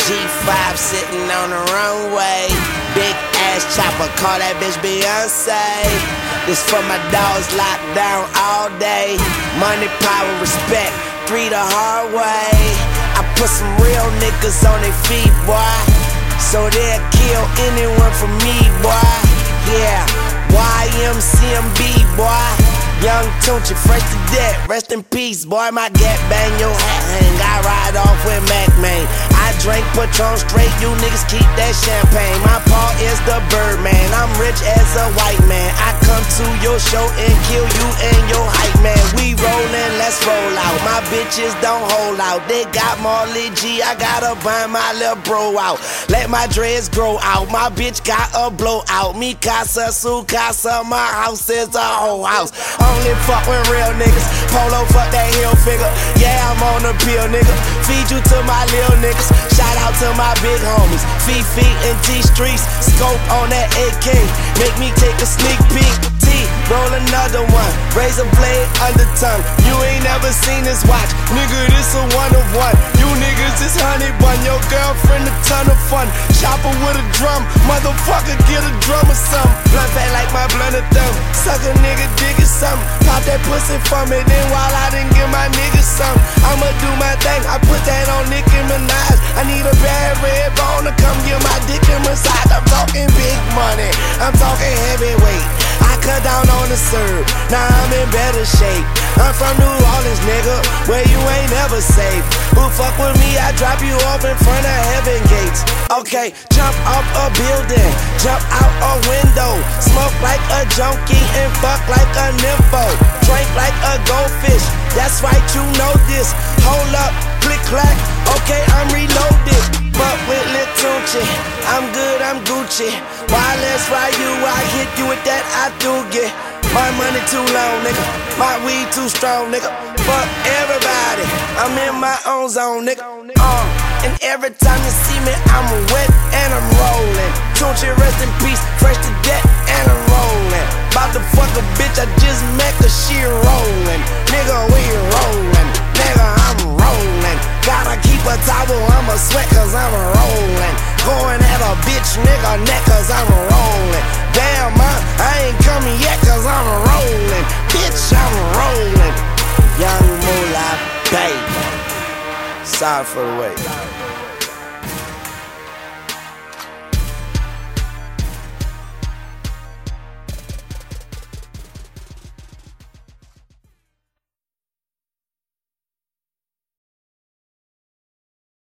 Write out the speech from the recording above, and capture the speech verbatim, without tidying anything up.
G five sitting on the runway. Big ass chopper, call that bitch Beyonce. This for my dogs locked down all day. Money, power, respect, three the hard way. I put some real niggas on their feet, boy, so they'll kill anyone for me, boy. Yeah, Y M C M B, boy. Young Tunechi, fresh to death, rest in peace, boy. My gap bang your hat hang, I ride off with Mac, man. I drink Patron straight, you niggas keep that champagne. My paw is the Birdman, I'm rich as a white man. I come to your show and kill you and your hype man. We rollin', let's roll out. My bitches don't hold out. They got Marley G, I gotta bind my little bro out. Let my dreads grow out. My bitch got a blowout. Mi casa, su casa, my house is a whole house. Only fuck with real niggas. Polo, fuck that heel figure. Yeah, I'm on the pill, nigga. Feed you to my lil niggas. Shout out to my big homies, Fifi and T Streets. Scope on that A K, make me take a sneak peek. T, roll another one, razor blade under tongue. You ain't never seen this watch, nigga, this a one of one. You niggas is honey bun, your girlfriend a ton of fun. Chopper with a drum, motherfucker get a drum or something. Blunt fat like my blunt of thumb, suck a nigga dig it something. Pop that pussy for me, then while I didn't give my niggas something, I'ma do my thing, I put that on Nicki Minaj. I need a bad red bone to come get my dick in massage. I'm talking big money, I'm talking heavyweight. I cut down on the serve, now I'm in better shape. I'm from New Orleans, nigga, where you ain't never safe. Who fuck with me, I drop you off in front of heaven gates. Okay, jump off a building, jump out a window. Smoke like a junkie and fuck like a nympho. Drink like a goldfish, that's right, you know this. Hold up, click clack, okay, I'm reloaded. But with Lil Tunechi, I'm good, I'm Gucci. Wireless ride you, I hit you with that I do get. My money too long, nigga, my weed too strong, nigga. Fuck everybody, I'm in my own zone, nigga. Uh, and every time you see me, I'm wet and I'm rolling. Tunechi, rest in peace, fresh to death and I'm rolling. About to fuck a bitch I just met cause she rolling. Nigga, we rolling, nigga, I'm rolling. Gotta keep a towel, I'ma sweat cause I'm rolling. Going at a bitch nigga neck cause I'm rolling. Damn, man, I ain't coming yet cause I'm rolling. Bitch, I'm rolling. Young Moolah, baby. Sorry for the wait.